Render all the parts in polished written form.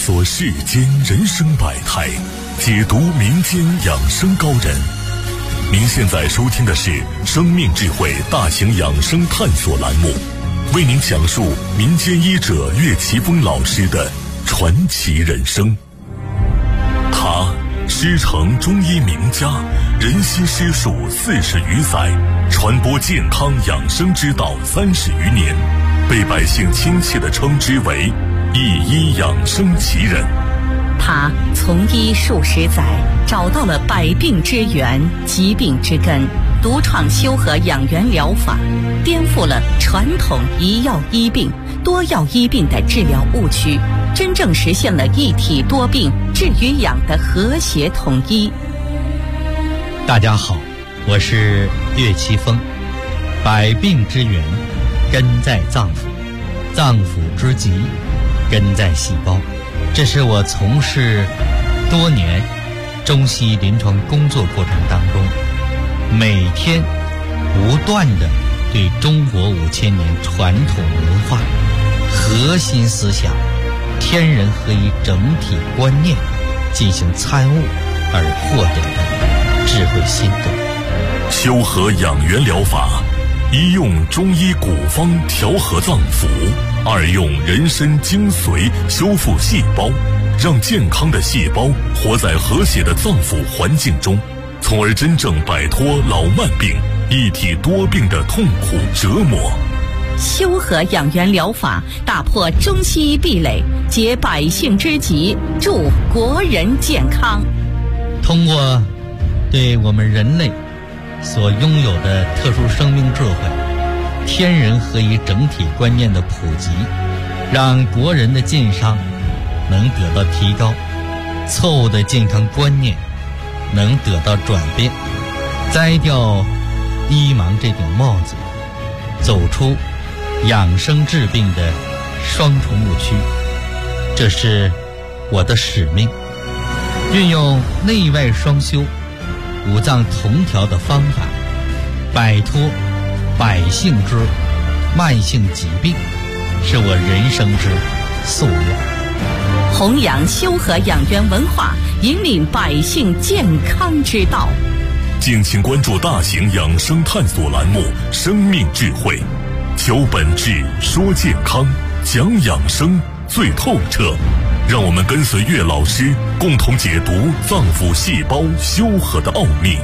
索世间人生百态，解读民间养生高人。您现在收听的是生命智慧大型养生探索栏目，为您讲述民间医者岳奇峰老师的传奇人生。他师承中医名家，人心师术40余载，传播健康养生之道30余年，被百姓亲切地称之为一医养生奇人。 他从医数十载，找到了百病之源、疾病之根，独创修和养元疗法，颠覆了传统一药医病、多药医病的治疗误区，真正实现了一体多病、治与养的和谐统一。 大家好，我是岳奇峰。百病之源根在脏腑，脏腑之疾根在细胞。这是我从事多年中西医临床工作过程当中，每天不断地对中国5000年传统文化核心思想天人合一整体观念进行参悟而获得的智慧心得。 修和养元疗法，一用中医古方调和脏腑，二用人参精髓修复细胞，让健康的细胞活在和谐的脏腑环境中，从而真正摆脱老慢病、一体多病的痛苦折磨。 修和养元疗法打破中西医壁垒，解百姓之急，助国人健康。 通过对我们人类所拥有的特殊生命智慧、天人合一整体观念的普及，让国人的健康能得到提高，错误的健康观念能得到转变，摘掉医盲这顶帽子，走出养生治病的双重误区。这是我的使命，运用内外双修、五脏同调的方法，摆脱百姓之慢性疾病，是我人生之夙愿。 弘扬修和养元文化，引领百姓健康之道。 敬请关注大型养生探索栏目《生命智慧》，求本质，说健康，讲养生最透彻。让我们跟随岳老师，共同解读脏腑细胞修和的奥秘。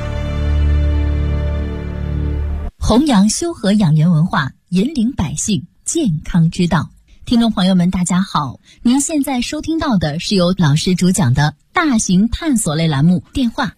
弘扬修和养元文化，引领百姓健康之道。听众朋友们大家好，您现在收听到的是由老师主讲的大型探索类栏目，电话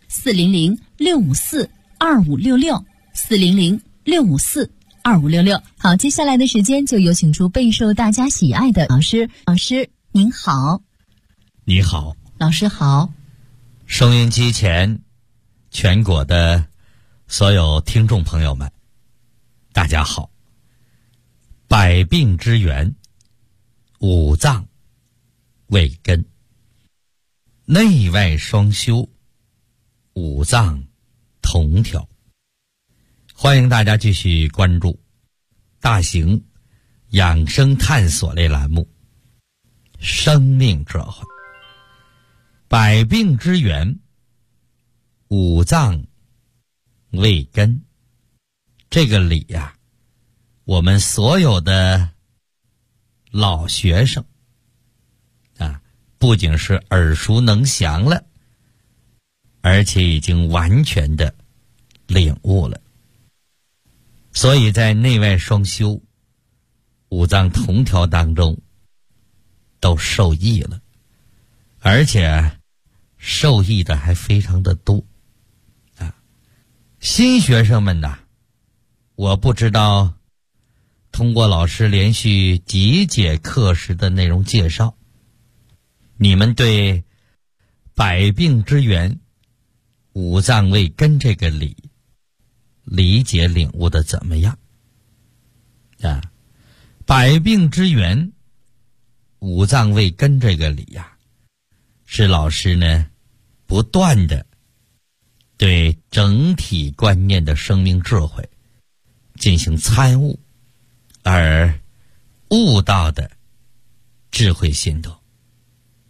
400-654-2566 400-654-2566。好，接下来的时间就有请出备受大家喜爱的老师。老师您好。 你好。 老师好。 收音机前全国的所有听众朋友们大家好。百病之源，五脏为根，内外双修，五脏同调。欢迎大家继续关注大型养生探索类栏目生命智慧。百病之源，五脏为根，这个理呀，我们所有的老学生啊，不仅是耳熟能详了，而且已经完全的领悟了。所以在内外双修、五脏同调当中都受益了，而且受益的还非常的多啊！新学生们呐，我不知道通过老师连续几节课时的内容介绍，你们对百病之源，五脏为根这个理解领悟的怎么样啊？百病之源，五脏为根这个理呀，是老师呢不断的对整体观念的生命智慧进行参悟而悟到的智慧心得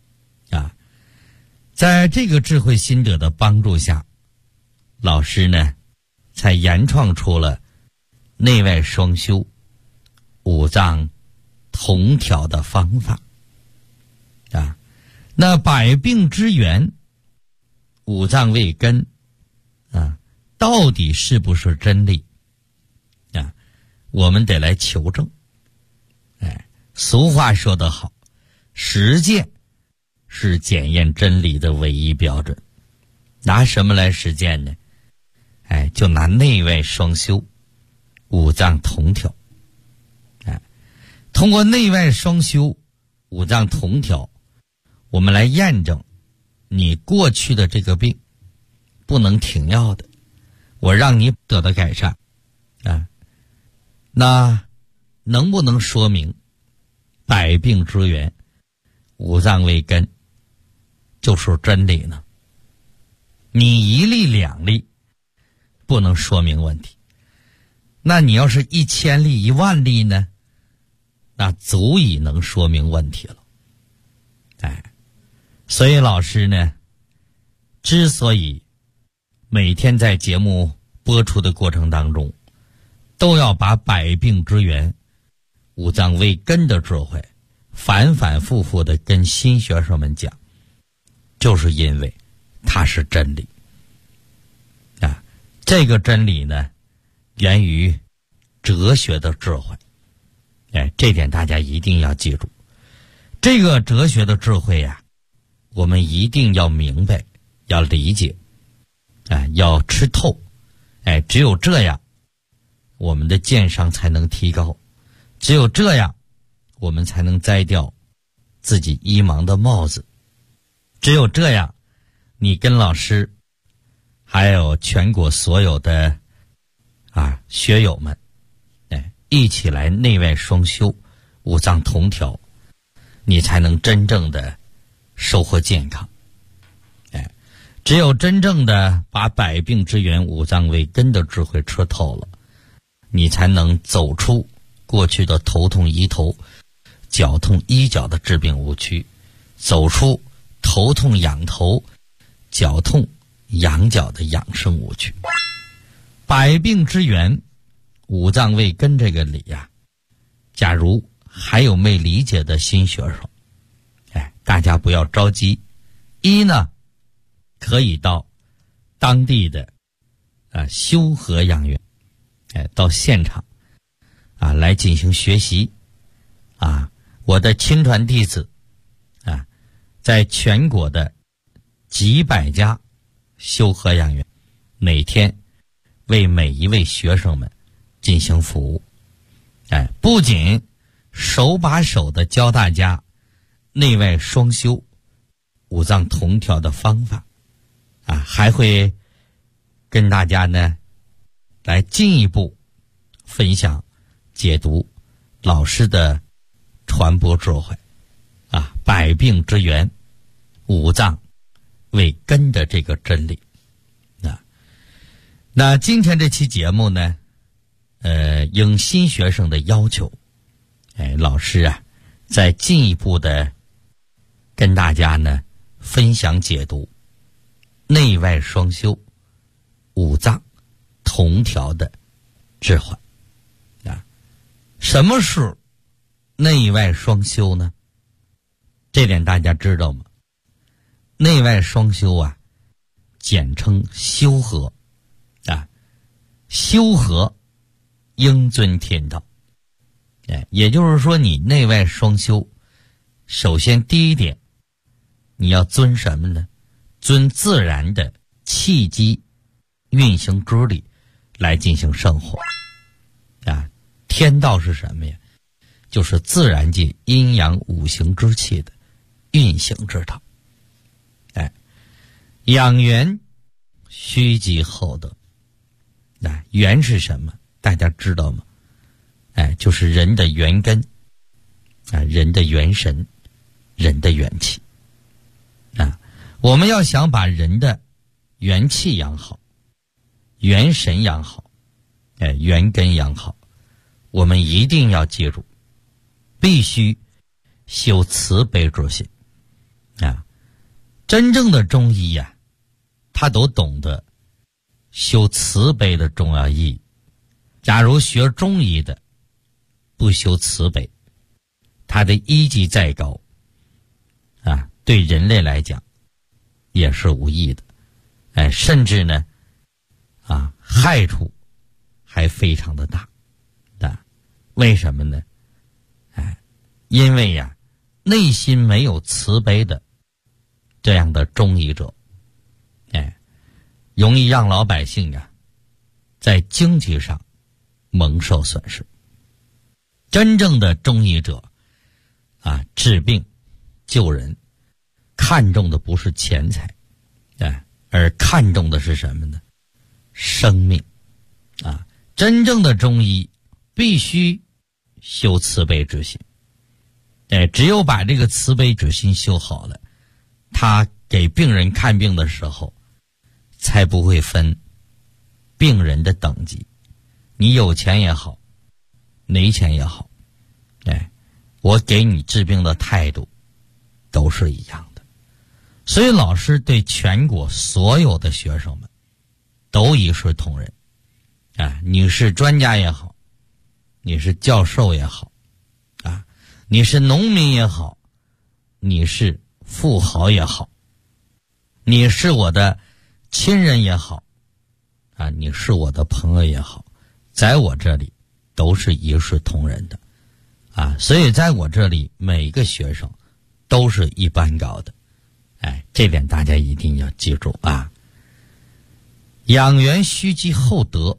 在这个智慧心得的帮助下，老师呢才研创出了内外双修、五脏同调的方法啊。那百病之源，五脏为根啊，到底是不是真理啊？我们得来求证。俗话说得好，实践是检验真理的唯一标准。拿什么来实践呢？就拿内外双修、五脏同调。通过内外双修、五脏同调，我们来验证你过去的这个病不能停药的，我让你得到改善啊。那能不能说明百病之源，五脏为根就是真理呢？你一例两例不能说明问题，那你要是1000例10000例呢，那足以能说明问题了。所以老师呢，之所以每天在节目播出的过程当中都要把百病之源、五脏为根的智慧反反复复的跟新学生们讲，就是因为它是真理啊。这个真理呢，源于哲学的智慧，这点大家一定要记住。这个哲学的智慧呀，我们一定要明白，要理解，要吃透，只有这样，我们的鉴赏才能提高。只有这样，我们才能摘掉自己医盲的帽子。只有这样，你跟老师还有全国所有的学友们一起来内外双修、五脏同调，你才能真正的收获健康。只有真正的把百病之源、五脏为根的智慧吃透了，你才能走出过去的头痛医头、脚痛医脚的治病误区，走出头痛养头、脚痛养脚的养生误区。百病之源、五脏为根这个理呀，假如还有没理解的新学生，大家不要着急。一呢，可以到当地的修和养院，到现场来进行学习我的亲传弟子在全国的几百家修和养院，每天为每一位学生们进行服务。不仅手把手的教大家内外双修、五脏同调的方法还会跟大家呢来进一步分享解读老师的传播智慧百病之源、五脏为根的这个真理。那今天这期节目呢，应新学生的要求，老师再进一步的跟大家呢分享解读内外双修、五脏同调的智慧什么是内外双修呢？这点大家知道吗？内外双修简称修和修和应遵天道。也就是说，你内外双修，首先第一点，你要遵什么呢？遵自然的气机运行之理来进行生活天道是什么呀？就是自然界阴阳五行之气的运行之道。养元须积厚德。元是什么？大家知道吗？就是人的元根人的元神、人的元气我们要想把人的元气养好、元神养好、元根养好，我们一定要记住，必须修慈悲之心真正的中医呀，他都懂得修慈悲的重要意义。假如学中医的不修慈悲，他的医技再高啊，对人类来讲也是无益的，甚至呢害处还非常的大。为什么呢？因为呀，内心没有慈悲的这样的中医者，容易让老百姓啊在经济上蒙受损失。真正的中医者治病救人，看重的不是钱财，而看重的是什么呢？生命。真正的中医必须修慈悲之心。只有把这个慈悲之心修好了，他给病人看病的时候才不会分病人的等级，你有钱也好，没钱也好，我给你治病的态度都是一样的。所以老师对全国所有的学生们都一视同仁。你是专家也好，你是教授也好，你是农民也好，你是富豪也好，你是我的亲人也好，你是我的朋友也好，在我这里都是一视同仁的。所以在我这里每一个学生都是一般高的。这点大家一定要记住啊。养元须积厚德。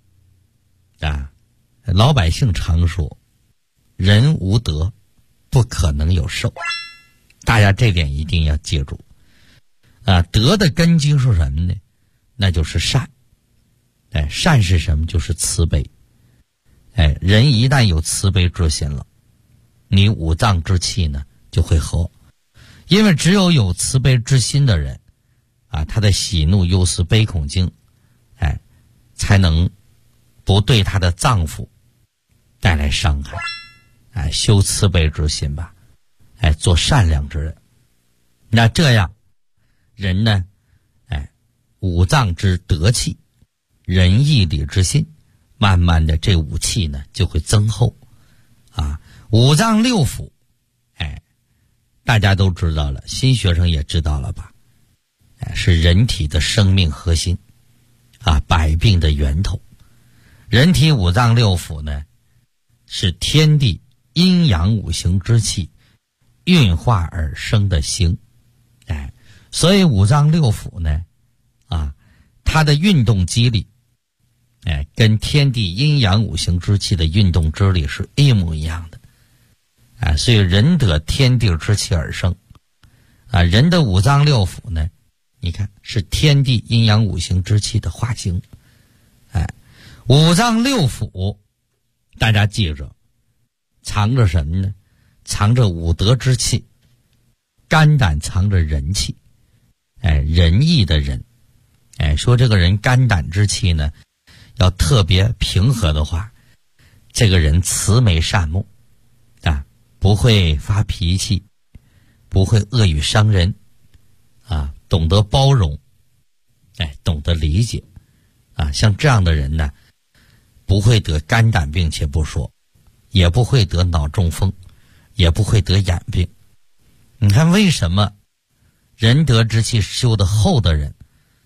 老百姓常说人无德不可能有寿，大家这点一定要记住。德的根基是什么呢？那就是善。善是什么？就是慈悲。人一旦有慈悲之心了，你五脏之气呢就会和。因为只有有慈悲之心的人他的喜怒忧思悲恐惊才能不对他的脏腑带来伤害。修慈悲之心吧，做善良之人。那这样人呢五脏之德气，仁义礼智信，慢慢的这五气呢就会增厚。五脏六腑大家都知道了，新学生也知道了吧？是人体的生命核心百病的源头。人体五脏六腑呢是天地阴阳五行之气运化而生的形。所以五脏六腑呢它的运动机理跟天地阴阳五行之气的运动之力是一模一样的。所以人得天地之气而生。人的五脏六腑呢，你看是天地阴阳五行之气的化形。五脏六腑大家记着藏着什么呢？藏着五德之气。肝胆藏着仁气。仁义的仁。说这个人肝胆之气呢要特别平和的话，这个人慈眉善目不会发脾气，不会恶语伤人懂得包容，懂得理解像这样的人呢不会得肝胆病且不说，也不会得脑中风，也不会得眼病。你看为什么仁德之气修得厚的人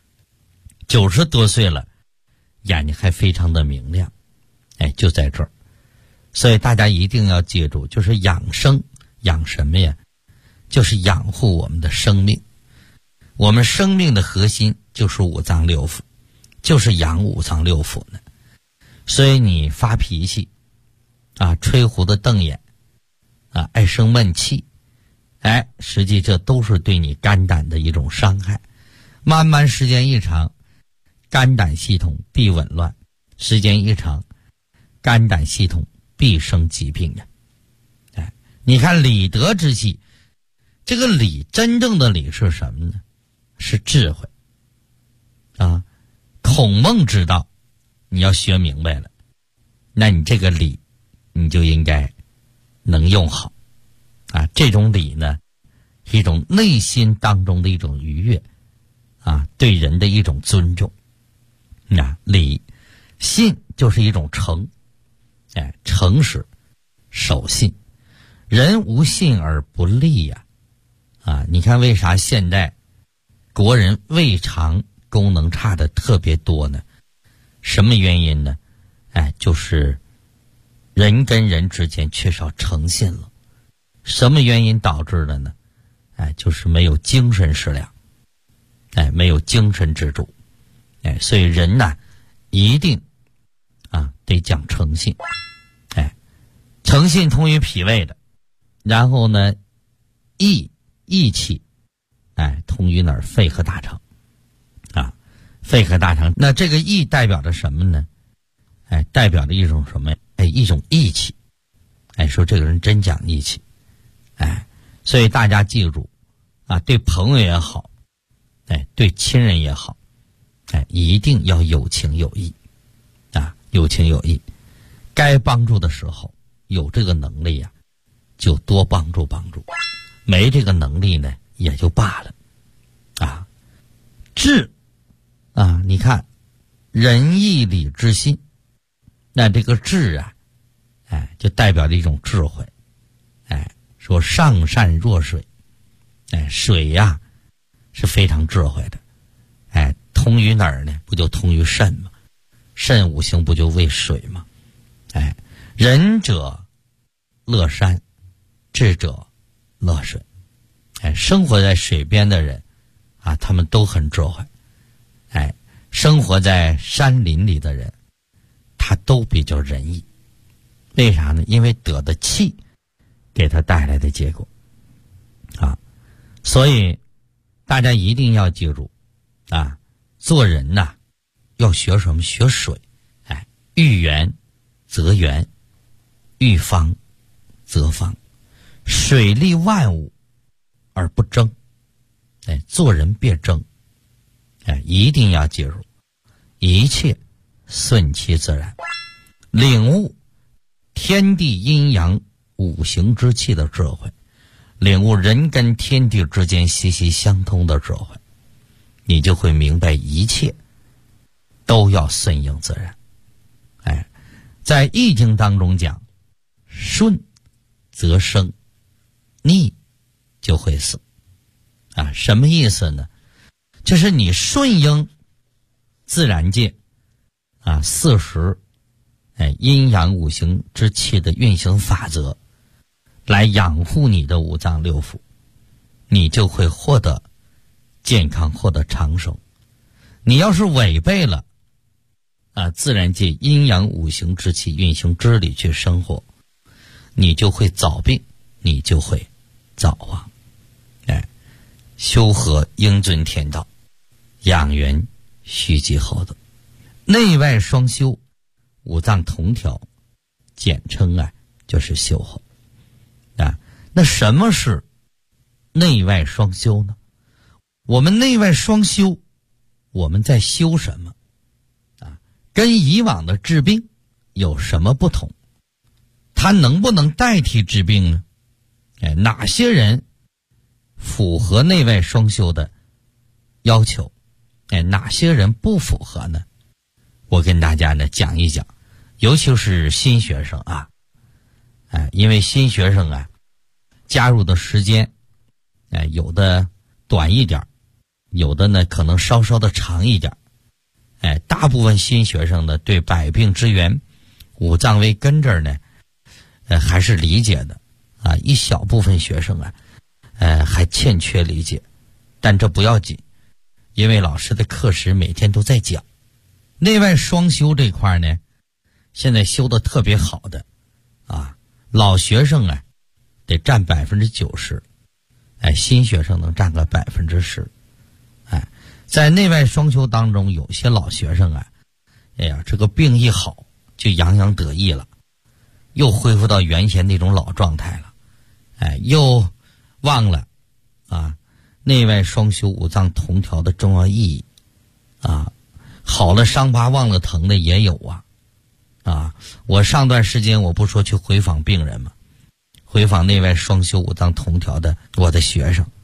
90多岁了眼睛还非常的明亮？就在这儿。所以大家一定要记住，就是养生养什么呀？就是养护我们的生命。我们生命的核心就是五脏六腑，就是养五脏六腑呢。所以你发脾气吹胡子瞪眼爱生闷气，实际这都是对你肝胆的一种伤害。慢慢时间一长，肝胆系统必紊乱，时间一长，肝胆系统必生疾病呀。你看理德之气，这个理真正的理是什么呢？是智慧孔孟之道你要学明白了，那你这个理你就应该能用好这种理呢一种内心当中的一种愉悦啊，对人的一种尊重。礼，信就是一种诚，诚实守信，人无信而不立呀。你看为啥现在国人胃肠功能差的特别多呢？什么原因呢？就是人跟人之间缺少诚信了。什么原因导致的呢？就是没有精神食粮，没有精神支柱，所以人呢，一定得讲诚信，诚信通于脾胃的，然后呢，义气，通于哪儿？肺和大肠，肺和大肠。那这个义代表着什么呢？代表着一种什么？一种义气，说这个人真讲义气，所以大家记住，对朋友也好，对亲人也好，一定要有情有义，有情有义。该帮助的时候，有这个能力就多帮助，没这个能力呢，也就罢了。智，你看，仁义礼智信，那这个智就代表着一种智慧。说上善若水，水是非常智慧的，通于哪儿呢？不就通于肾吗？肾五行不就为水吗？仁者乐山，智者乐水。生活在水边的人他们都很智慧。生活在山林里的人，他都比较仁义。为啥呢？因为得的气给他带来的结果所以大家一定要记住做人要学什么？学水。遇圆则圆，遇方则方，水利万物而不争。做人别争，一定要记住，一切顺其自然，领悟天地阴阳五行之气的智慧，领悟人跟天地之间息息相通的智慧，你就会明白一切都要顺应自然。在易经当中讲，顺则生，逆就会死。什么意思呢？就是你顺应自然界四时阴阳五行之气的运行法则，来养护你的五脏六腑，你就会获得健康，获得长寿。你要是违背了自然界阴阳五行之气运行之理去生活，你就会早病，你就会早亡。修和应遵天道，养元须及厚德，内外双修，五脏同调，简称就是修候。那什么是内外双修呢？我们内外双修，我们在修什么跟以往的治病有什么不同？它能不能代替治病呢？哪些人符合内外双修的要求？哪些人不符合呢？我跟大家呢讲一讲，尤其是新学生因为新学生加入的时间有的短一点，有的呢可能稍稍的长一点。大部分新学生呢对百病之源、五脏为根这儿呢还是理解的一小部分学生还欠缺理解，但这不要紧，因为老师的课时每天都在讲。内外双修这块呢，现在修的特别好的老学生得占90%，新学生能占个10%。在内外双修当中，有些老学生这个病一好就洋洋得意了，又恢复到原先那种老状态了，又忘了内外双修五脏同调的重要意义好了伤疤忘了疼的也有我上段时间我不说去回访病人吗？回访内外双修五脏同调的我的学生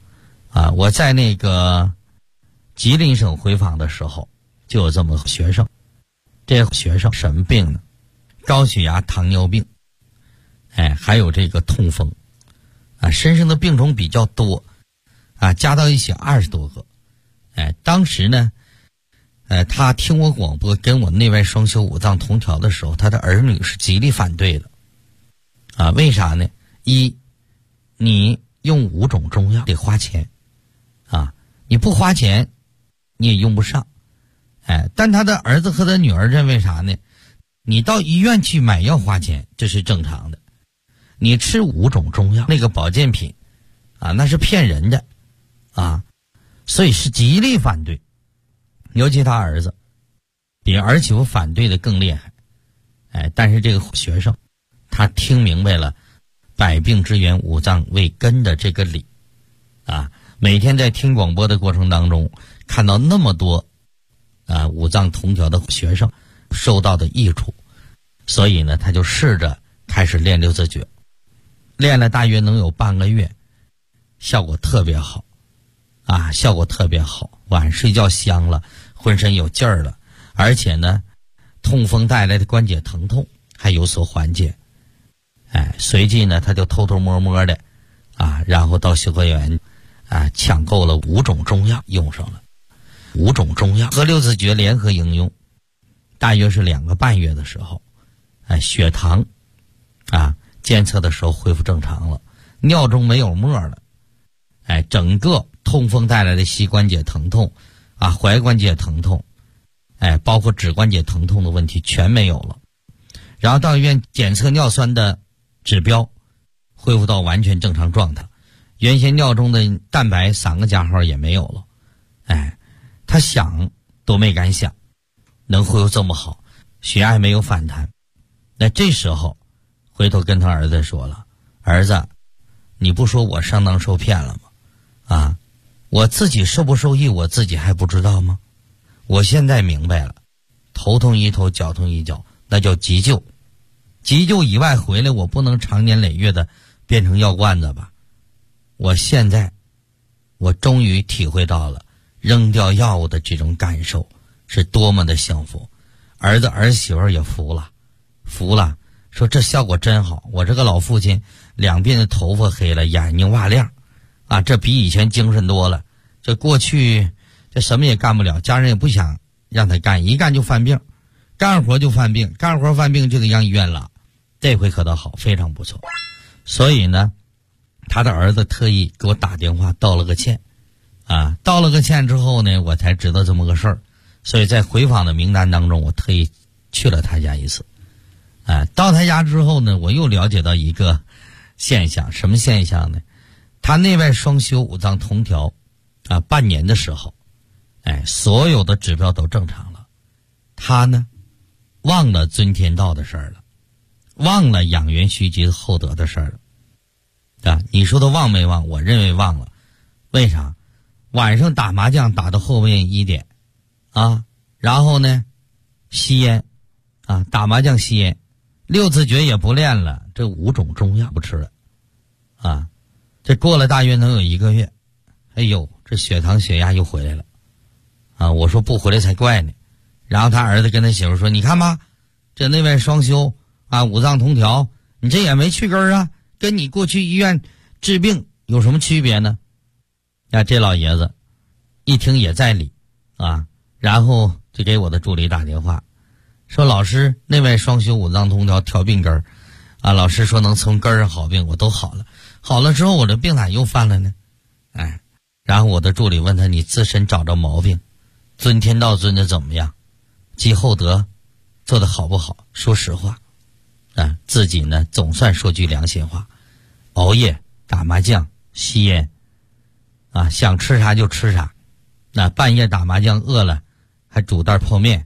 我在那个吉林省回访的时候，就有这么个学生。这学生什么病呢？高血压、糖尿病，还有这个痛风，身上的病种比较多，加到一起20多个。当时呢，他听我广播跟我内外双修五脏同调的时候，他的儿女是极力反对的。为啥呢？一，你用5种中药得花钱，你不花钱你也用不上。但他的儿子和他女儿认为啥呢？你到医院去买药花钱，这是正常的。你吃5种中药，那个保健品那是骗人的所以是极力反对。尤其他儿子比儿媳妇反对的更厉害。但是这个学生他听明白了百病之源五脏为根的这个理每天在听广播的过程当中，看到那么多五脏同调的学生受到的益处，所以呢他就试着开始练六字诀，练了大约能有半个月，效果特别好效果特别好，晚上睡觉香了，浑身有劲儿了，而且呢痛风带来的关节疼痛还有所缓解。随即呢他就偷偷摸摸的然后到修和园抢购了5种中药用上了。5种中药和六字诀联合应用，大约是2个半月的时候，血糖监测的时候恢复正常了，尿中没有沫了，整个痛风带来的膝关节疼痛踝关节疼痛包括指关节疼痛的问题全没有了。然后到医院检测尿酸的指标恢复到完全正常状态，原先尿中的蛋白3个加号也没有了。他想都没敢想能恢复这么好，血压没有反弹。那这时候回头跟他儿子说了，儿子你不说我上当受骗了吗？我自己受不受益我自己还不知道吗？我现在明白了，头痛医头脚痛医脚，那叫急救。急救以外回来我不能长年累月的变成药罐子吧。我现在我终于体会到了扔掉药物的这种感受是多么的幸福。儿子儿媳妇也服了，说这效果真好，我这个老父亲两鬓的头发黑了，眼睛瓦亮这比以前精神多了。这过去这什么也干不了，家人也不想让他干，一干就犯病，干活就犯病，干活犯病就得让医院拉。这回可倒好，非常不错。所以呢他的儿子特意给我打电话道了个歉道了个歉之后呢，我才知道这么个事儿。所以在回访的名单当中，我特意去了他家一次。到他家之后呢，我又了解到一个现象。什么现象呢？他内外双修五脏同调半年的时候，所有的指标都正常了。他呢忘了尊天道的事儿了，忘了养元虚极厚德的事儿了。你说他忘没忘？我认为忘了。为啥？晚上打麻将打到后面1点然后呢吸烟打麻将吸烟，六字诀也不练了，这5种中药不吃了这过了大约能有1个月，这血糖血压又回来了我说不回来才怪呢。然后他儿子跟他媳妇说，你看吧，这内外双修五脏同调，你这也没去根儿跟你过去医院治病有什么区别呢？这老爷子一听也在理然后就给我的助理打电话说，老师内外双修五脏同调调病根儿老师说能从根儿上好病，我都好了。好了之后我这病咋又犯了呢？然后我的助理问他，你自身找着毛病，尊天道尊的怎么样，积厚德做的好不好？说实话自己呢总算说句良心话，熬夜打麻将吸烟想吃啥就吃啥，半夜打麻将饿了还煮袋泡面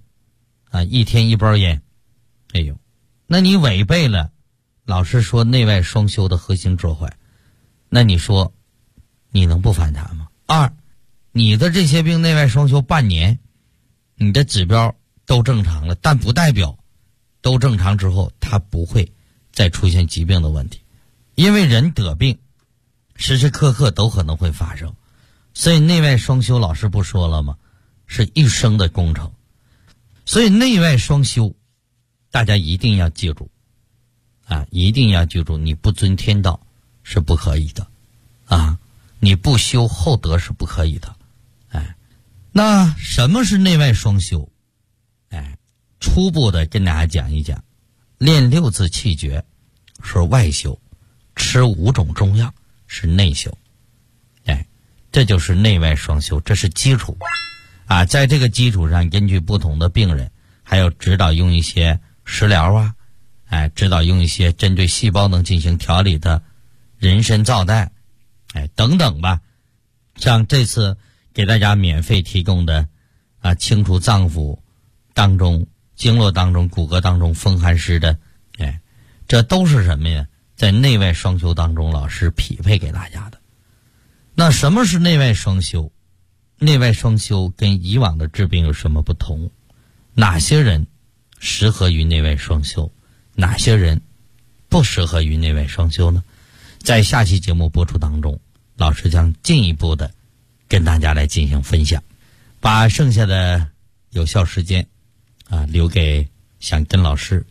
1天1包烟。那你违背了老师说内外双修的核心哲怀，那你说你能不反弹吗？2，你的这些病内外双修半年，你的指标都正常了，但不代表都正常之后它不会再出现疾病的问题。因为人得病时时刻刻都可能会发生， 所以内外双修老师不说了吗？是一生的工程。所以内外双修大家一定要记住啊，一定要记住，你不遵天道是不可以的啊，你不修厚德是不可以的。哎，那什么是内外双修？哎，初步的跟大家讲一讲，练6字气诀是外修，吃5种中药是内修。哎，这就是内外双修，这是基础啊。在这个基础上，根据不同的病人，还有指导用一些食疗啊，哎，指导用一些针对细胞能进行调理的人参皂苷，哎，等等吧。像这次给大家免费提供的啊，清除脏腑当中、经络当中、骨骼当中风寒湿的，哎，这都是什么呀？在内外双修当中，老师匹配给大家的。那什么是内外双修？内外双修跟以往的治病有什么不同？哪些人适合于内外双修？哪些人不适合于内外双修呢？在下期节目播出当中，老师将进一步的跟大家来进行分享，把剩下的有效时间啊留给想跟老师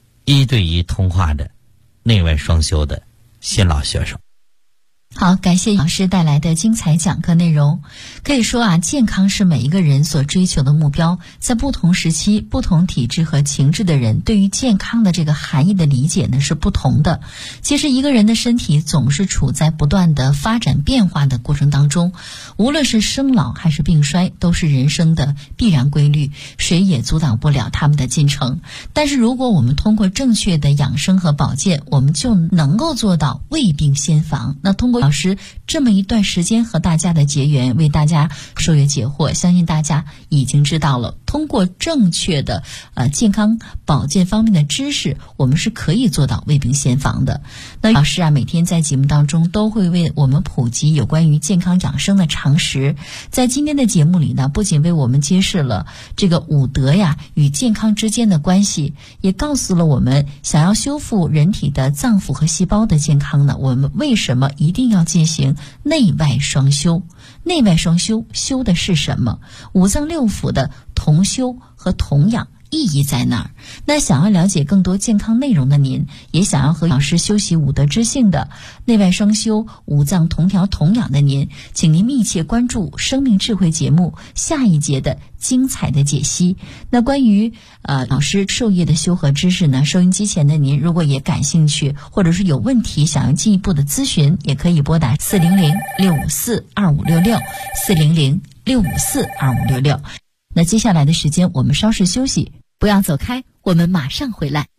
1对1通话的内外双修的新老学生。 好，感谢老师带来的精彩讲课内容。可以说啊，健康是每一个人所追求的目标。在不同时期、不同体质和情志的人，对于健康的这个含义的理解呢是不同的。其实一个人的身体总是处在不断的发展变化的过程当中，无论是生老还是病衰，都是人生的必然规律，谁也阻挡不了他们的进程。但是如果我们通过正确的养生和保健，我们就能够做到未病先防。那通过老师这么一段时间和大家的结缘，为大家授业解惑，相信大家已经知道了，通过正确的健康保健方面的知识，我们是可以做到未病先防的。那老师啊，每天在节目当中都会为我们普及有关于健康养生的常识。在今天的节目里呢，不仅为我们揭示了这个5德呀与健康之间的关系，也告诉了我们想要修复人体的脏腑和细胞的健康呢，我们为什么一定要进行内外双修。内外双修修的是什么？五脏六腑的同修和同养意义在哪儿？那想要了解更多健康内容的您，也想要和老师修习5德知性的内外双修、五脏同调同养的您，请您密切关注生命智慧节目下一节的精彩的解析。那关于老师授业的修和知识呢，收音机前的您如果也感兴趣，或者是有问题想要进一步的咨询，也可以拨打400-654-2566 400-654-2566。那接下来的时间我们稍事休息，不要走开，我们马上回来。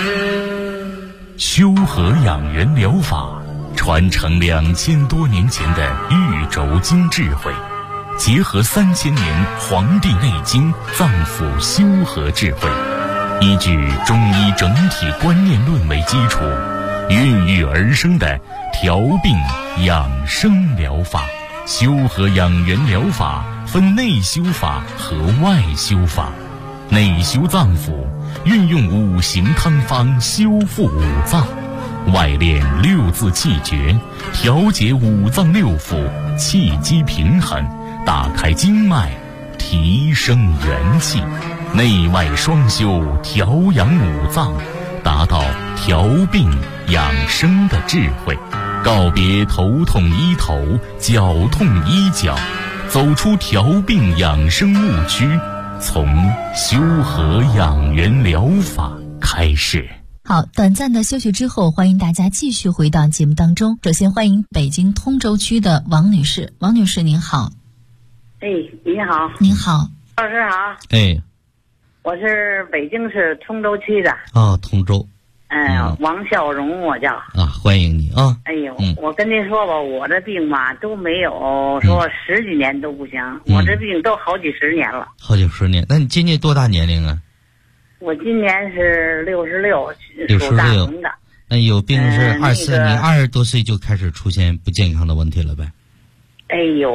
修和养元疗法传承2000多年前的玉轴经智慧，结合3000年《黄帝内经》脏腑修和智慧，依据中医整体观念论为基础，孕育而生的调病养生疗法。修和养元疗法分内修法和外修法。内修脏腑，运用5行汤方修复五脏；外练6字气诀，调节五脏六腑，气机平衡，打开经脉，提升元气。内外双修，调养五脏，达到调病养生的智慧。告别头痛医头，脚痛医脚，走出调病养生误区，从修和养元疗法开始。 好，短暂的休息之后，欢迎大家继续回到节目当中。首先欢迎北京通州区的王女士。王女士您好。 哎，你好。 您好。 老师好。 哎， 我是北京市通州区的。 哦，通州。 王孝荣我叫。 啊，欢迎你啊。 哎呦，我跟您说吧，我这病吧都没有说10几年都不行，我这病都好几十年了。 好几十年？那你今年多大年龄啊？ 我今年是66，属大龙的。 那有病是你20多岁就开始出现不健康的问题了呗？ 哎呦，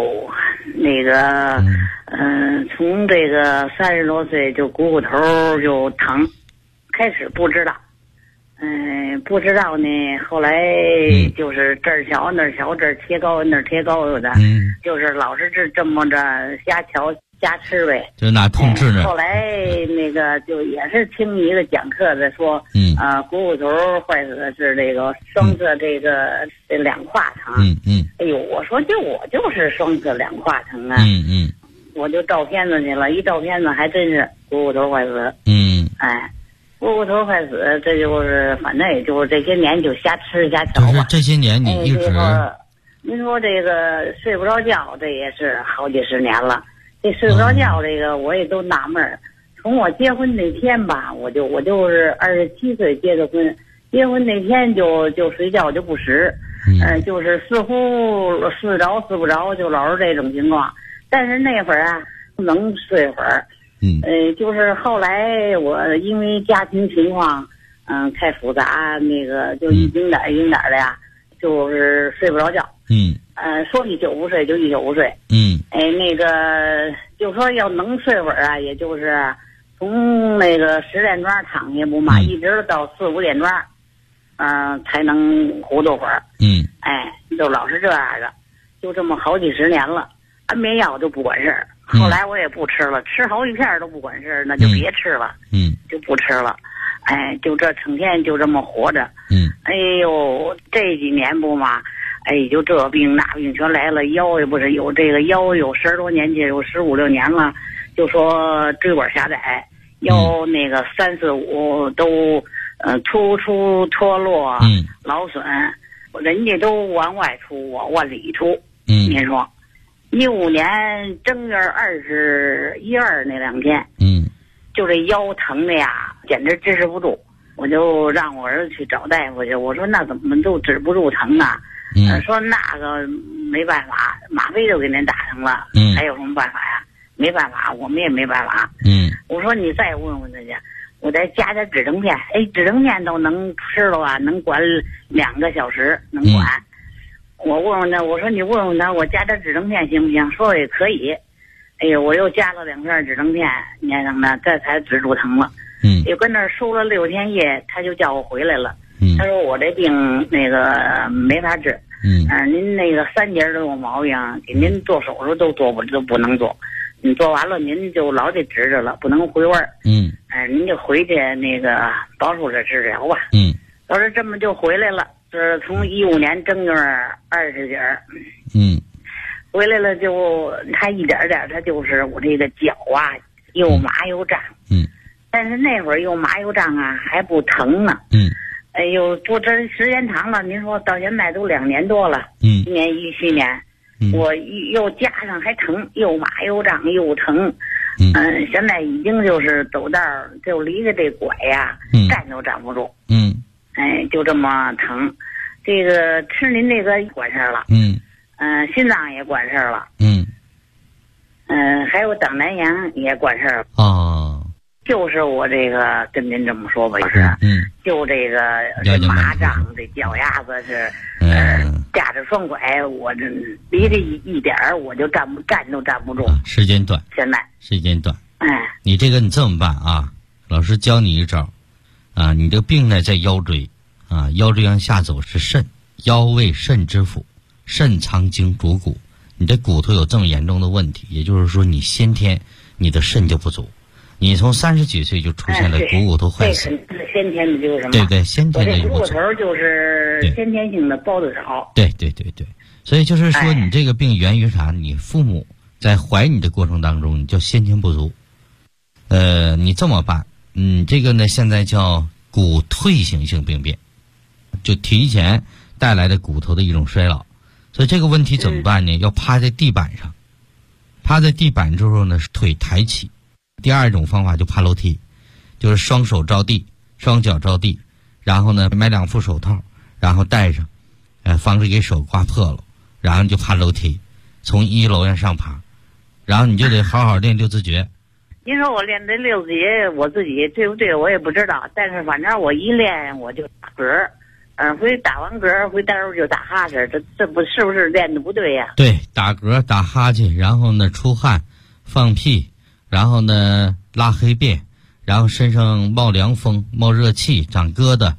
从这个30多岁就股骨头就疼，开始不知道， 不知道呢。后来就是这儿小那儿小，这儿贴高那儿贴高的，就是老是这么着瞎瞧瞎吃呗， 就哪痛治呢？ 后来那个就也是听一个讲课的说，股骨头坏死是这个双侧这两胯疼。哎呦，我说我就是双侧两胯疼啊。我就照片子去了，一照片子还真是股骨头坏死。股骨头坏死，这就是反正也就是这些年就瞎吃瞎瞧吧。 就是这些年你一直， 您说这个睡不着觉，这也是好几十年了。这睡不着觉，这个我也都纳闷儿。从我结婚那天吧，我就是27岁结的婚，结婚那天就睡觉就不实，就是似乎睡着睡不着，就老是这种情况。但是那会儿啊，能睡会儿。就是后来我因为家庭情况，太复杂，那个就一丁点的呀，就是睡不着觉。说一宿不睡就一宿不睡。那个就说要能睡会儿啊，也就是从那个10点钟躺下不嘛，一直到4、5点钟，才能糊涂会儿。就老是这样的，就这么好几十年了。安眠药就不管事儿，后来我也不吃了，吃好几片都不管事儿，那就别吃了，就不吃了。就这成天就这么活着。哎呦，这几年不嘛，就这病那病全来了，腰也不是有这个腰有10多年去，有15、16年了，就说椎管狭窄，腰那个3、4、5都突出脱落，劳损，人家都往外出，我往里出。您说。15年正月21、22那2天，就这腰疼的呀，简直支持不住。我就让我儿子去找大夫去，我说那怎么就止不住疼啊？说那个没办法，吗啡就给您打上了，还有什么办法呀？没办法，我们也没办法。我说你再问问他去，我再加点止疼片，止疼片都能吃了啊，能管2个小时，能管。我问问他，我说你问问他，我加点止疼片行不行？说也可以。我又加了2片止疼片，粘上了，这才止住疼了。又跟那儿输了6天液，他就叫我回来了。他说我这病那个没法治。您那个3节都有毛病，给您做手术都不能做。你做完了，您就老得治着了，不能回味儿。您就回去那个保守着治疗吧。要是这么就回来了。是从15年正月20节，回来了就他一点点，他就是我这个脚啊又麻又胀，但是那会儿又麻又胀啊还不疼呢，哎呦，做这时间长了，您说到现在都2年多了，今年17年，我又加上还疼，又麻又胀又疼，现在已经就是走道就离着这拐呀，站都站不住，就这么疼。这个吃您这个管事儿了，心脏也管事儿了，还有长南阳也管事儿了。就是我这个跟您这么说吧，就这个麻胀，这脚丫子是架着双拐，我这离这一点儿我就站都站不住。 时间短， 现在时间短。你这个你这么办啊？老师教你一招啊，你这病呢在腰椎。腰椎往下走是肾，腰为肾之府，肾藏精主骨。你这骨头有这么严重的问题，也就是说你先天你的肾就不足，你从30几岁就出现了股骨头坏死。 这是先天的，就是什么？ 对，先天的就不足。 我这股骨头就是先天性的包的少。 对，所以就是说你这个病源于啥？你父母在怀你的过程当中，你叫先天不足。你这么办，这个呢现在叫骨退行性病变。就提前带来的骨头的一种衰老，所以这个问题怎么办呢？要趴在地板上，趴在地板之后呢，腿抬起。第2种方法就爬楼梯，就是双手着地，双脚着地，然后呢买2副手套，然后戴上，防止给手刮破了，然后就爬楼梯，从1楼上爬，然后你就得好好练6字诀。 您说我练这6字诀，我自己对不对我也不知道，但是反正我一练我就打嗝。回打完嗝，回待会儿就打哈欠，这不是不是练的不对呀？ 对，打嗝、打哈欠，然后呢出汗、放屁，然后呢拉黑便，然后身上冒凉风、冒热气、长疙瘩，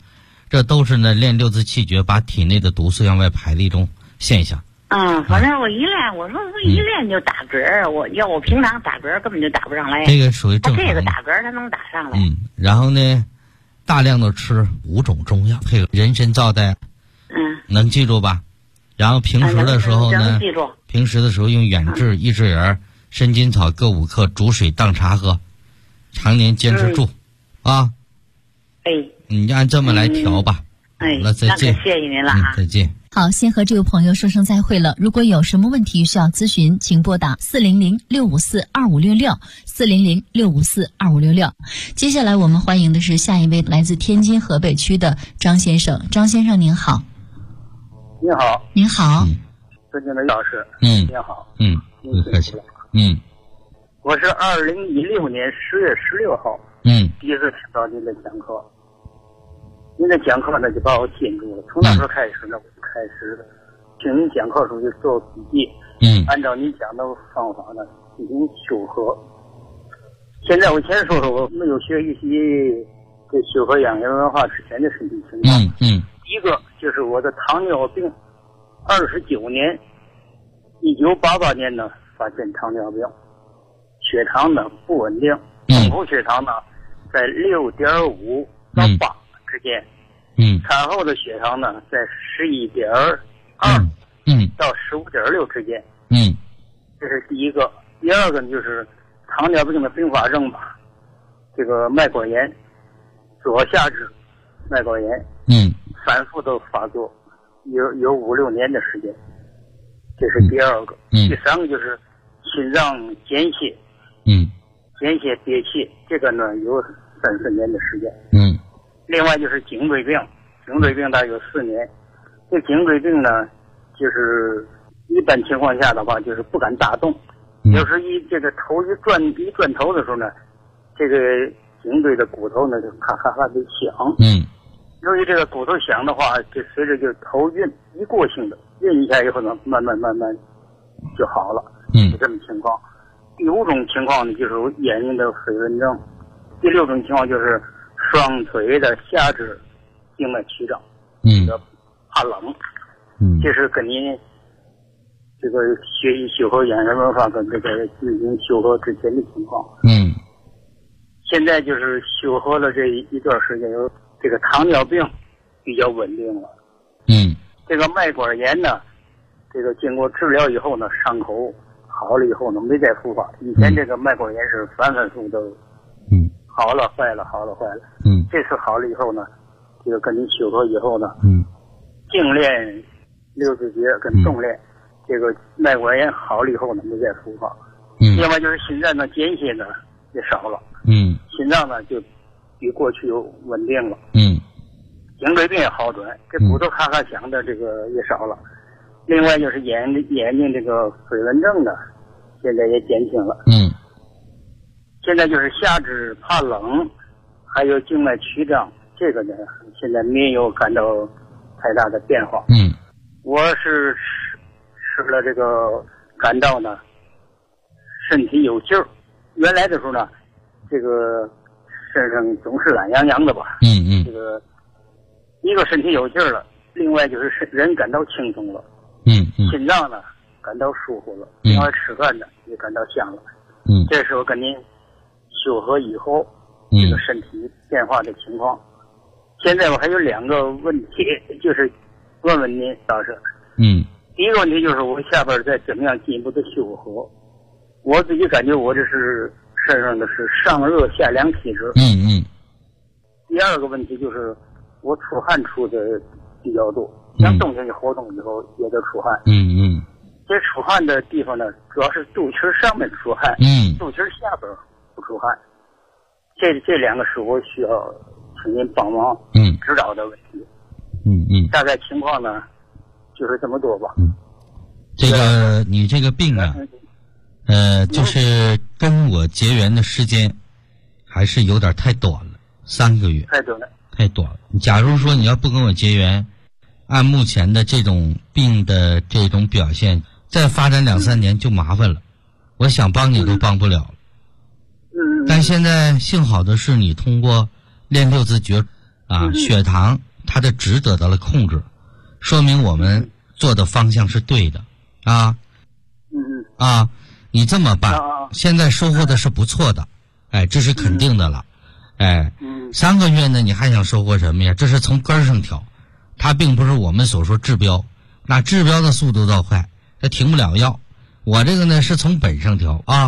这都是呢练六字气诀把体内的毒素向外排的一种现象。 反正我一练，我说一练就打嗝，我平常打嗝根本就打不上来。 这个属于正常的。 这个打嗝它能打上来。 然后呢，大量的吃5种中药，配合人参皂苷，能记住吧？然后平时的时候呢，平时的时候用远志、益智仁、参金草各5克煮水当茶喝，常年坚持住，啊。你按这么来调吧。那再见。 谢谢您了啊。 再见。 好，先和这位朋友说声再会了。如果有什么问题需要咨询，请拨打400-654-2566 400-654-2566。接下来我们欢迎的是下一位来自天津河北区的张先生。张先生您好。 你好。 您好。 尊敬的老师。您好。 不客气。 我是2016年10月16号。第一次听到您的讲课。您的讲课呢就把我吸引住了，从那时候开始呢，我就开始听您讲课的时候就做笔记，按照您讲的方法呢进行修和。现在我先说说我没有学习这修和养颜文化之前的身体情况。第一个就是我的糖尿病，29年，1988年呢发现糖尿病，血糖呢不稳定，总后血糖呢在6.5到8之间，产后的血糖呢在11.2到15.6之间，这是第一个。第二个呢就是糖尿病的并发症吧，这个脉管炎，左下肢脉管炎，反复的发作，有5-6年的时间，这是第二个。第三个就是心脏间歇，间歇憋气，这个呢有3-4年的时间。另外就是颈椎病，颈椎病大约有4年。这颈椎病呢，就是一般情况下的话，就是不敢大动。有时这个头一转头的时候呢，这个颈椎的骨头呢就咔咔咔的响。由于这个骨头响的话，就随着就头晕，一过性的晕一下以后呢，慢慢就好了。就这么情况。第5种情况呢，就是眼睛的飞蚊症。第6种情况就是双腿的下肢静脉曲张，怕冷。这是跟您这个学习修和养颜文化跟这个进行修和之前的情况。现在就是修和了这一段时间，有这个糖尿病比较稳定了。这个脉管炎呢，这个经过治疗以后呢，伤口好了以后呢，没再复发。以前这个脉管炎是反复的，好了坏了，好了坏了。这次好了以后呢，这个跟你修和以后呢，静练六字诀跟动练，这个脉管炎好了以后呢，没再复发。另外就是心脏的间歇呢也少了。心脏呢就比过去有稳定了。颈椎病也好转，这骨头咔咔响的这个也少了。另外就是眼睛这个飞蚊症呢，现在也减轻了。现在就是下肢怕冷，还有静脉曲张，这个呢现在没有感到太大的变化。我是吃了这个感到呢身体有劲儿。原来的时候呢，这个身上总是懒洋洋的吧。这个一个身体有劲儿了，另外就是人感到轻松了。心脏呢感到舒服了，另外吃饭呢也感到香了。这时候跟您修和以后这个身体变化的情况。现在我还有2个问题，就是问问您老师。第一个问题就是我下边再怎么样进一步的修和。我自己感觉我这是身上的是上热下凉体质。第二个问题就是我出汗出的比较多，像冬天活动以后也得出汗。这出汗的地方呢，主要是肚脐上面出汗，肚脐下边不出汗。这2个是我需要请您帮忙指导的问题。大概情况呢就是这么多吧。 这个你这个病啊，就是跟我结缘的时间还是有点太短了，3个月。太短了。假如说你要不跟我结缘，按目前的这种病的这种表现，再发展2-3年就麻烦了，我想帮你都帮不了了。但现在幸好的是你通过练六字诀啊，血糖它的值得到了控制，说明我们做的方向是对的啊。你这么办，现在收获的是不错的，哎，这是肯定的了。哎，3个月呢，你还想收获什么呀？这是从根上调，它并不是我们所说治标，那治标的速度倒快，它停不了药。我这个呢是从本上调啊。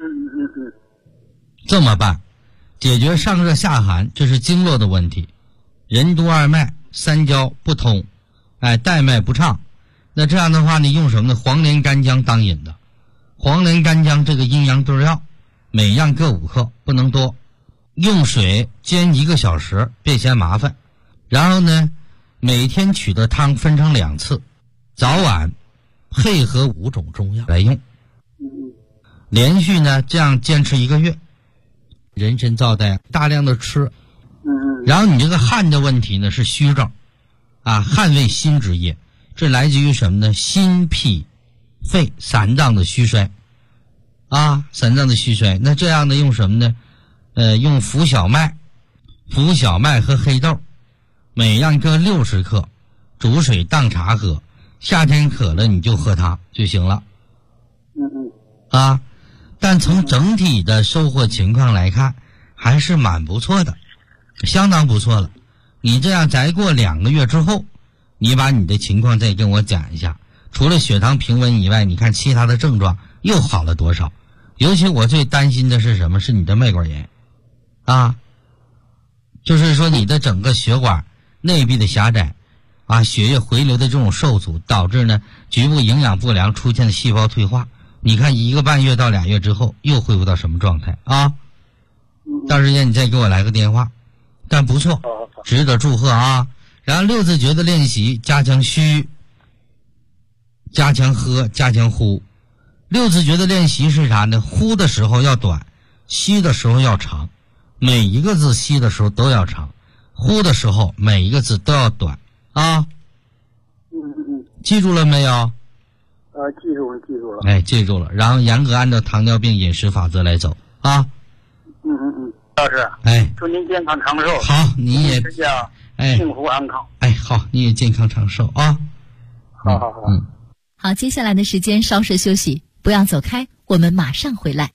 这么办，解决上热下寒，这是经络的问题。任督二脉、三焦不通，哎，带脉不畅。那这样的话呢，用什么呢？黄连、干姜当饮的。黄连、干姜这个阴阳对药，每样各5克，不能多。用水煎1个小时，别嫌麻烦。然后呢，每天取的汤分成2次，早晚配合5种中药来用。连续呢这样坚持1个月，人参皂苷大量的吃。然后你这个汗的问题呢是虚症啊，汗为心之液，这来自于什么呢？心脾肺3脏的虚衰啊，3脏的虚衰。那这样的用什么呢？用浮小麦和黑豆，每样各60克，煮水当茶喝。夏天渴了你就喝它就行了。但从整体的收获情况来看，还是蛮不错的，相当不错了。你这样再过2个月之后，你把你的情况再跟我讲一下，除了血糖平稳以外，你看其他的症状又好了多少？尤其我最担心的是什么？是你的脉管炎啊，就是说你的整个血管内壁的狭窄啊，血液回流的这种受阻，导致呢局部营养不良，出现的细胞退化。你看1个半月到2月之后又恢复到什么状态啊？到时间你再给我来个电话。但不错，值得祝贺啊。然后6字诀的练习，加强虚，加强喝，加强呼。6字诀的练习是啥呢？呼的时候要短，吸的时候要长，每一个字吸的时候都要长，呼的时候每一个字都要短啊。记住了没有？ 记住了。 哎，记住了。然后严格按照糖尿病饮食法则来走啊。 老师， 哎， 祝您健康长寿。 好，你也幸福安康。 哎，好，你也健康长寿啊。 好。 好，接下来的时间稍事休息，不要走开，我们马上回来。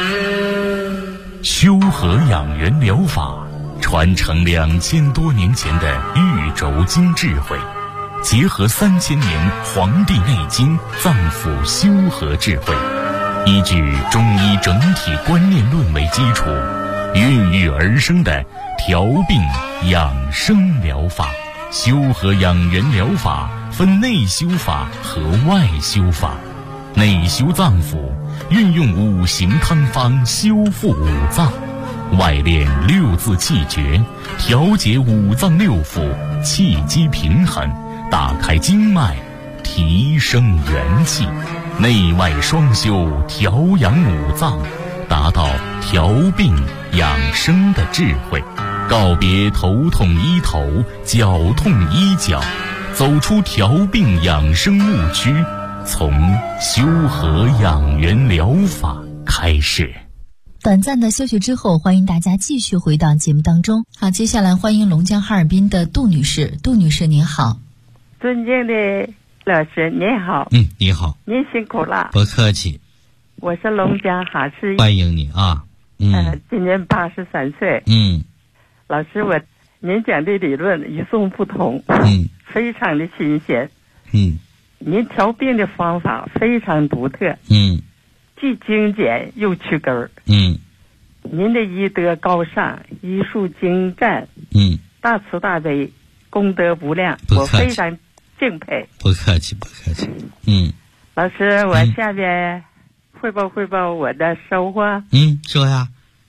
修和养元疗法传承2000多年前的玉轴经智慧，结合3000年《黄帝内经》脏腑修和智慧，依据中医整体观念论为基础，孕育而生的调病养生疗法。修和养元疗法分内修法和外修法。内修脏腑，运用5行汤方修复5脏；外练6字气诀，调节5脏6腑，气机平衡，打开经脉，提升元气。内外双修，调养5脏，达到调病养生的智慧。告别头痛医头，脚痛医脚，走出调病养生误区，从修和养元疗法开始。 短暂的休息之后，欢迎大家继续回到节目当中。好，接下来欢迎龙江哈尔滨的杜女士。杜女士您好。 尊敬的老师您好。 你好。 您辛苦了。 不客气。 我是龙江哈市。 欢迎你啊。 今年83岁。老师，您讲的理论与众不同，非常的新鲜。您调病的方法非常独特，既精简又去根儿。您的医德高尚，医术精湛，大慈大悲，功德无量，我非常敬佩。 不客气。 老师，我下边汇报我的收获。 说呀。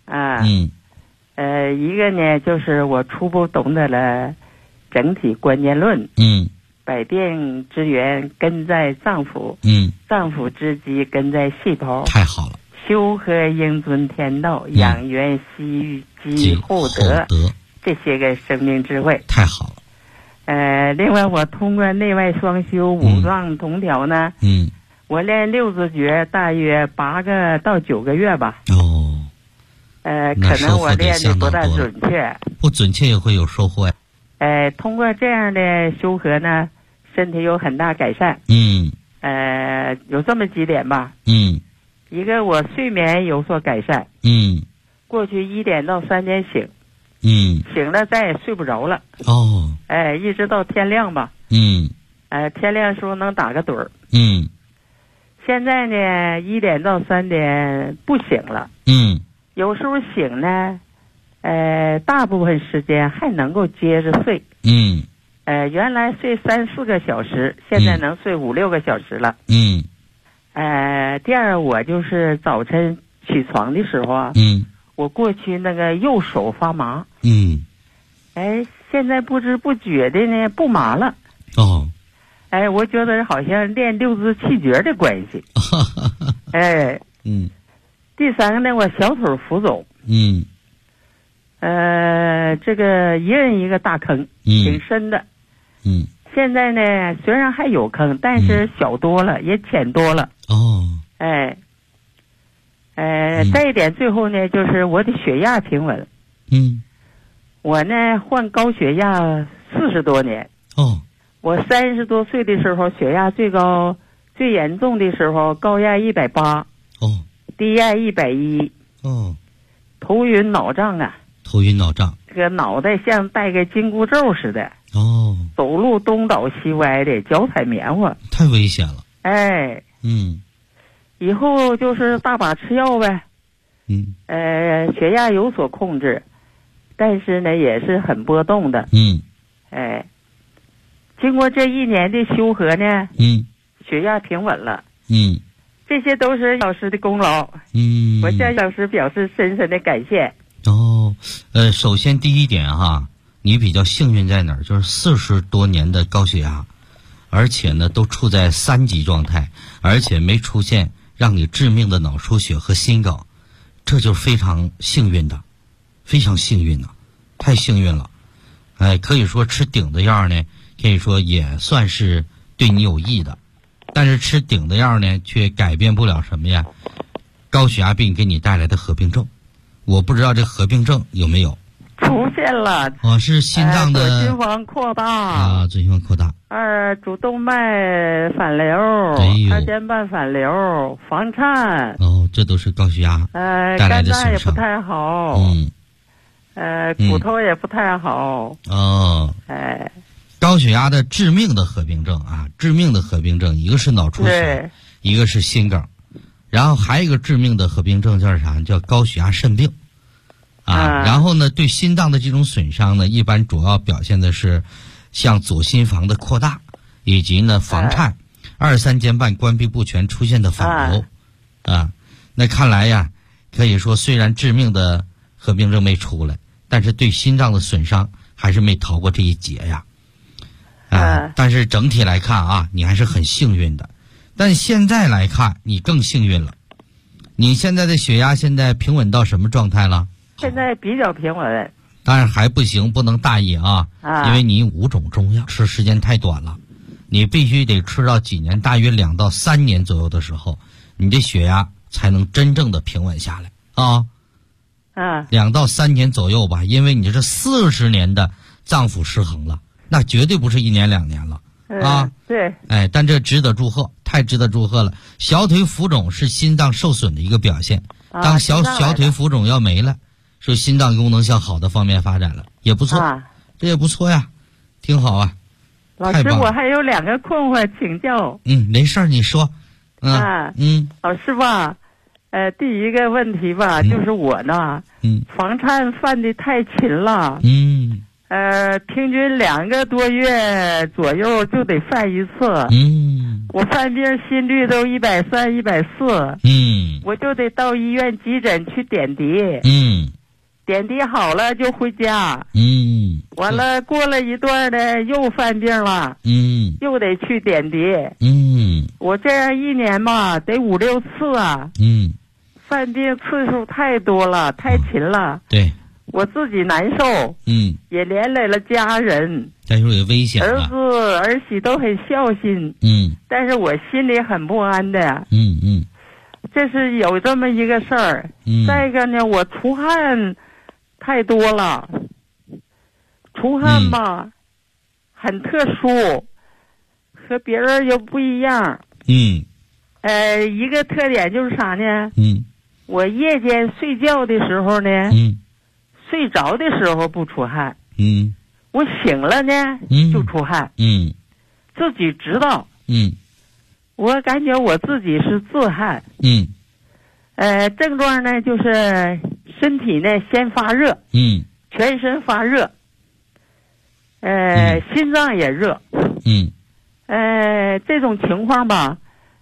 一个呢，就是我初步懂得了整体观念论。百病之源根在脏腑，脏腑之基根在细胞。 太好了。 修和应遵天道，养元息积厚德，这些个生命智慧。 太好了。另外我通过内外双修5脏同调呢，我练6字诀大约8个到9个月吧。 可能我练的不大准确， 不准确也会有收获呀。 通过这样的修和呢，身体有很大改善。有这么几点吧。一个我睡眠有所改善。过去1点到3点醒。醒了再也睡不着了。一直到天亮吧。天亮时候能打个盹儿。现在呢，1点到3点不醒了。有时候醒呢，大部分时间还能够接着睡。原来睡3、4个小时，现在能睡5、6个小时了。第二，我就是早晨起床的时候啊，我过去那个右手发麻。现在不知不觉的呢不麻了。我觉得好像练6字气诀的关系。第三个呢，我小腿浮肿。这个一人一个大坑，挺深的。现在呢，虽然还有坑，但是小多了，也浅多了。再一点，最后呢，就是我的血压平稳。我呢患高血压40多年。我30多岁的时候，血压最高、最严重的时候，高压180。低压110。头晕脑胀啊。 头晕脑胀。 这个脑袋像带个紧箍咒似的。走路东倒西歪的，脚踩棉花。 太危险了。 以后就是大把吃药呗。血压有所控制，但是呢也是很波动的。经过这1年的修和呢，血压平稳了。这些都是老师的功劳。我向老师表示深深的感谢。 首先第一点哈，你比较幸运在哪儿？就是40多年的高血压，而且呢都处在3级状态，而且没出现让你致命的脑出血和心梗，这就是非常幸运的，非常幸运的，太幸运了。可以说吃顶的药呢，可以说也算是对你有益的，但是吃顶的药呢，却改变不了什么呀？高血压病给你带来的合并症。我不知道这合并症有没有出现了。 是心脏的左心房扩大。 左心房扩大。 主动脉反流。二尖瓣反流，房颤。 这都是高血压带来的损伤。肝脏也不太好。骨头也不太好。 高血压的致命的合并症啊，致命的合并症，一个是脑出血，一个是心梗，然后还有一个致命的合并症叫啥？叫高血压肾病。然后呢，对心脏的这种损伤呢，一般主要表现的是像左心房的扩大，以及呢房颤、2、3尖瓣关闭不全出现的反流。那看来呀，可以说虽然致命的合并症没出来，但是对心脏的损伤还是没逃过这一劫呀。但是整体来看啊，你还是很幸运的。但现在来看，你更幸运了。你现在的血压现在平稳到什么状态了？ 现在比较平稳。 当然还不行，不能大意啊。因为你5种中药吃时间太短了，你必须得吃到几年，大约2到3年左右的时候，你的血压才能真正的平稳下来啊。2到3年左右吧，因为你这40年的脏腑失衡了，那绝对不是1年2年了。 对。 但这值得祝贺，太值得祝贺了。小腿浮肿是心脏受损的一个表现，当小腿浮肿要没了，说心脏功能向好的方面发展了，也不错。这也不错呀，挺好啊。 老师，我还有2个困惑请教。 没事儿，你说。 老师吧，第一个问题吧，就是我呢，房颤犯的太勤了。平均2个多月左右就得犯一次。我犯病心率都130、140。我就得到医院急诊去点滴。点滴好了就回家。完了过了一段呢，又犯病了。又得去点滴。我这样1年吧，得5、6次啊。犯病次数太多了，太勤了。 对。 我自己难受。也连累了家人。 再说也危险了。 儿子儿媳都很孝心。但是我心里很不安的。这是有这么一个事儿。再一个呢，我出汗太多了。 出汗吧，很特殊，和别人又不一样。一个特点就是啥呢？我夜间睡觉的时候呢，睡着的时候不出汗，我醒了呢，就出汗，自己知道，我感觉我自己是自汗，症状呢就是身体呢先发热，全身发热，心脏也热，这种情况吧，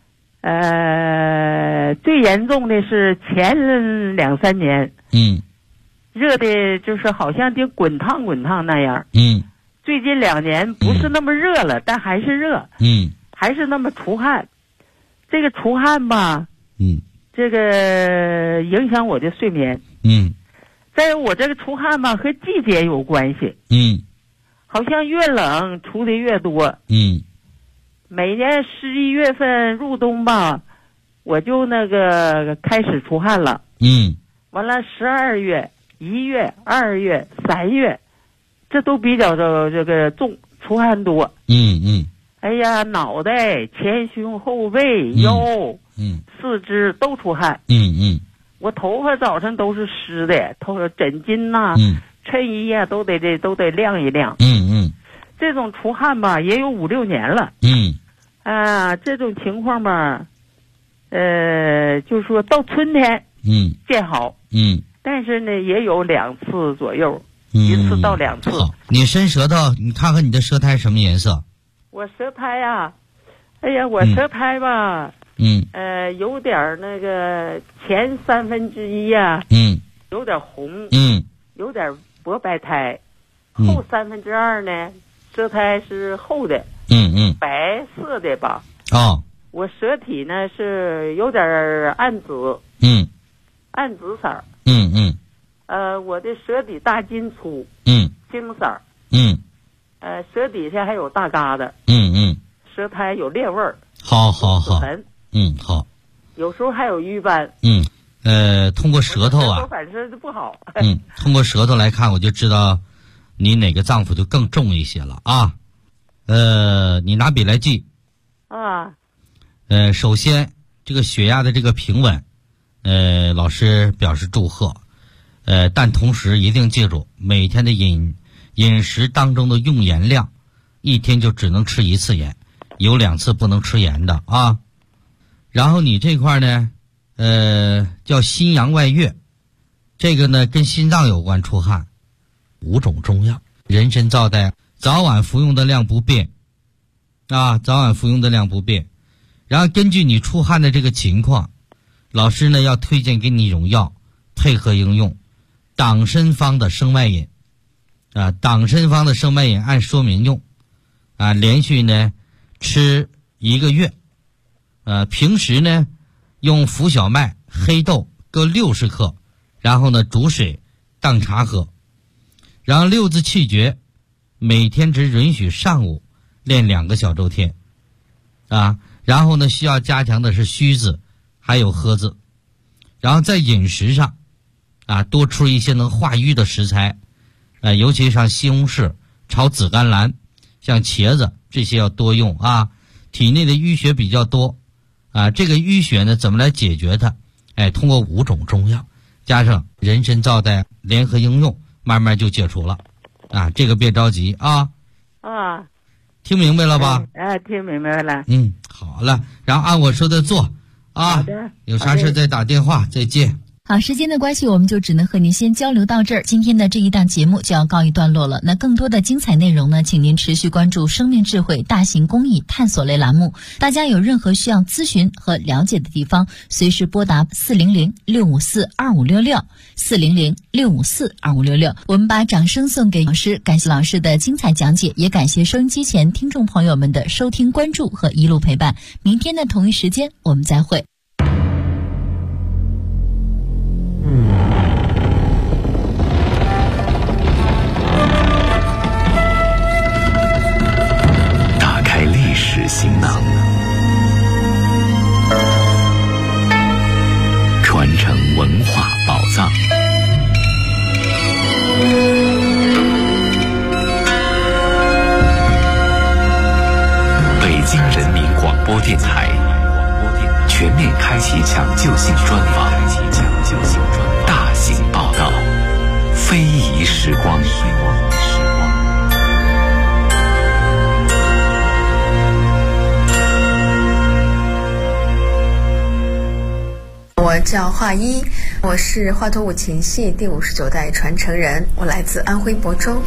最严重的是前2-3年，热的就是好像得滚烫那样，最近2年不是那么热了，但还是热，还是那么出汗，这个出汗吧，这个影响我的睡眠，再有我这个出汗吧和季节有关系，好像越冷出的越多，每年11月份入冬吧，我就那个开始出汗了，完了12月、1月、2月、3月，这都比较的这个重，出汗多，哎呀，脑袋、前胸、后背、腰，四肢都出汗，我头发早晨都是湿的，枕巾呐、衬衣呀、都得晾一晾，这种出汗吧也有5-6年了，这种情况吧，就是说到春天，见好，但是呢也有2次左右，1次到2次。 好，你伸舌头，你看看你的舌苔什么颜色？ 我舌苔呀，哎呀，我舌苔吧，有点那个前1/3呀，有点红，有点薄白苔，后2/3呢，舌苔是厚的，白色的吧。我舌体呢是有点暗紫，暗紫色儿，我的舌底大筋粗，青色儿，舌底下还有大疙瘩，舌苔有裂味儿， 好， 好， 好， 有时候还有瘀斑， 通过舌头啊， 反正不好， 通过舌头来看，我就知道你哪个脏腑就更重一些了啊。你拿笔来记啊。 首先这个血压的这个平稳，老师表示祝贺。但同时一定记住，每天的饮食当中的用盐量，一天就只能吃1次盐，有2次不能吃盐的啊。然后你这块呢，叫心阳外越，这个呢跟心脏有关，出汗。5种中药，人参皂苷，早晚服用的量不变，早晚服用的量不变。然后根据你出汗的这个情况，老师呢要推荐给你一种药，配合应用。党参方的生脉饮，党参方的生脉饮按说明用，连续呢吃1个月，平时呢用浮小麦、黑豆各60克，然后呢煮水当茶喝，然后6字气诀，每天只允许上午练2个小周天，然后呢需要加强的是虚字还有喝字，然后在饮食上多吃一些能化瘀的食材，尤其像西红柿、炒紫甘蓝，像茄子这些要多用体内的淤血比较多这个淤血呢怎么来解决它？通过5种中药加上人参皂苷联合应用，慢慢就解除了这个别着急听明白了吧？ 听明白了。 好了，然后按我说的做好的， 有啥事再打电话，再见。 好，时间的关系，我们就只能和您先交流到这儿。今天的这一档节目就要告一段落了。那更多的精彩内容呢，请您持续关注生命智慧大型公益探索类栏目。大家有任何需要咨询和了解的地方，随时拨打400-654-2566 400-654-2566。我们把掌声送给老师，感谢老师的精彩讲解，也感谢收音机前听众朋友们的收听关注和一路陪伴。明天的同一时间我们再会。 打开历史行囊，传承文化宝藏， 电台全面开启抢救性专访，大型报道，非遗时光。 我叫华一，我是华佗五禽戏第59代传承人，我来自安徽亳州。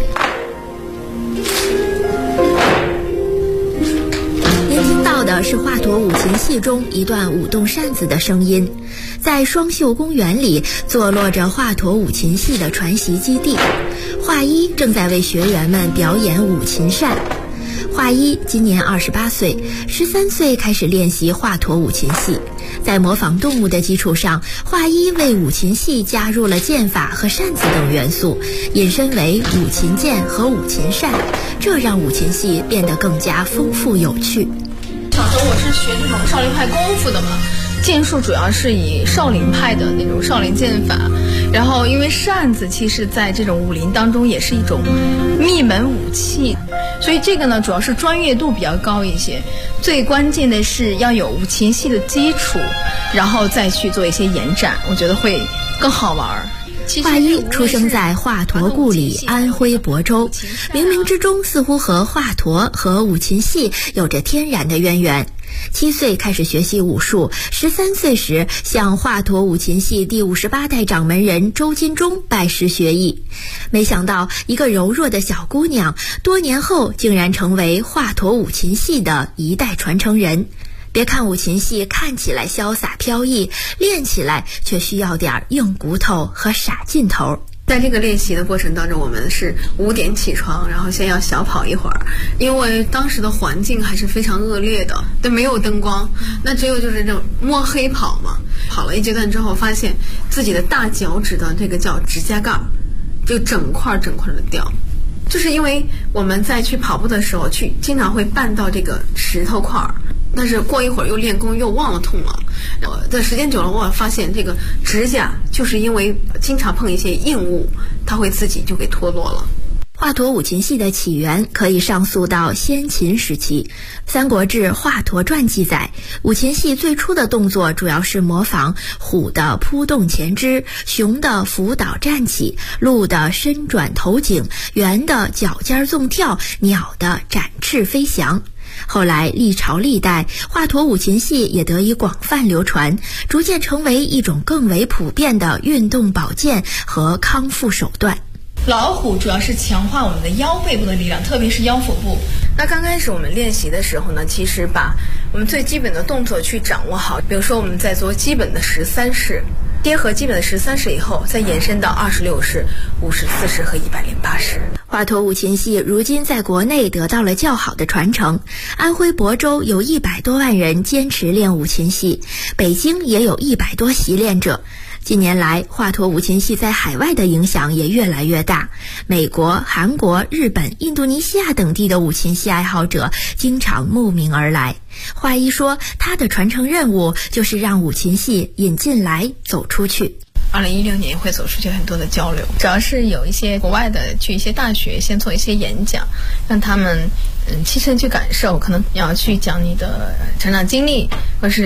您听到的是华佗五禽戏中一段舞动扇子的声音。在双秀公园里坐落着华佗五禽戏的传习基地，华一正在为学员们表演五禽扇。华一今年28岁，13岁开始练习华佗五禽戏。在模仿动物的基础上，华一为五禽戏加入了剑法和扇子等元素，引申为五禽剑和五禽扇，这让五禽戏变得更加丰富有趣。 小时候我是学这种少林派功夫的嘛，剑术主要是以少林派的那种少林剑法，然后因为扇子其实在这种武林当中也是一种秘门武器，所以这个呢主要是专业度比较高一些，最关键的是要有五禽戏的基础，然后再去做一些延展，我觉得会更好玩。 华一出生在华佗故里安徽亳州，冥冥之中似乎和华佗和五禽戏有着天然的渊源。7岁开始学习武术，13岁时向华佗五禽戏第58代掌门人周金忠拜师学艺。没想到一个柔弱的小姑娘，多年后竟然成为华佗五禽戏的一代传承人。别看五禽戏看起来潇洒飘逸，练起来却需要点硬骨头和傻劲头。 在这个练习的过程当中，我们是5点起床，然后先要小跑一会儿，因为当时的环境还是非常恶劣的，对，没有灯光，那只有就是这种摸黑跑嘛。跑了一阶段之后，发现自己的大脚趾的这个叫指甲盖就整块的掉，就是因为我们在去跑步的时候经常会绊到这个石头块，但是过一会儿又练功又忘了痛了。在时间久了，我发现这个指甲就是因为经常碰一些硬物，它会自己就给脱落了。 华佗五禽戏的起源可以上溯到先秦时期。《三国志·华佗传》记载，五禽戏最初的动作主要是模仿虎的扑动前肢，熊的伏倒站起，鹿的伸转头颈，猿的脚尖纵跳，鸟的展翅飞翔。后来历朝历代，华佗五禽戏也得以广泛流传，逐渐成为一种更为普遍的运动保健和康复手段。 老虎主要是强化我们的腰背部的力量，特别是腰腹部。 那刚开始我们练习的时候呢，其实把我们最基本的动作去掌握好，比如说我们在做基本的13式，结合基本的13式以后，再延伸到26式、54式和108式。 华佗五禽戏如今在国内得到了较好的传承，安徽亳州有100多万人坚持练五禽戏，北京也有100多习练者。近年来，华佗五禽戏在海外的影响也越来越大，美国、韩国、日本、印度尼西亚等地的五禽戏爱好者经常慕名而来。华一说，他的传承任务就是让五禽戏引进来走出去。 2016年会走出去很多的交流，主要是有一些国外的去一些大学先做一些演讲，让他们亲身去感受，可能要去讲你的成长经历，或是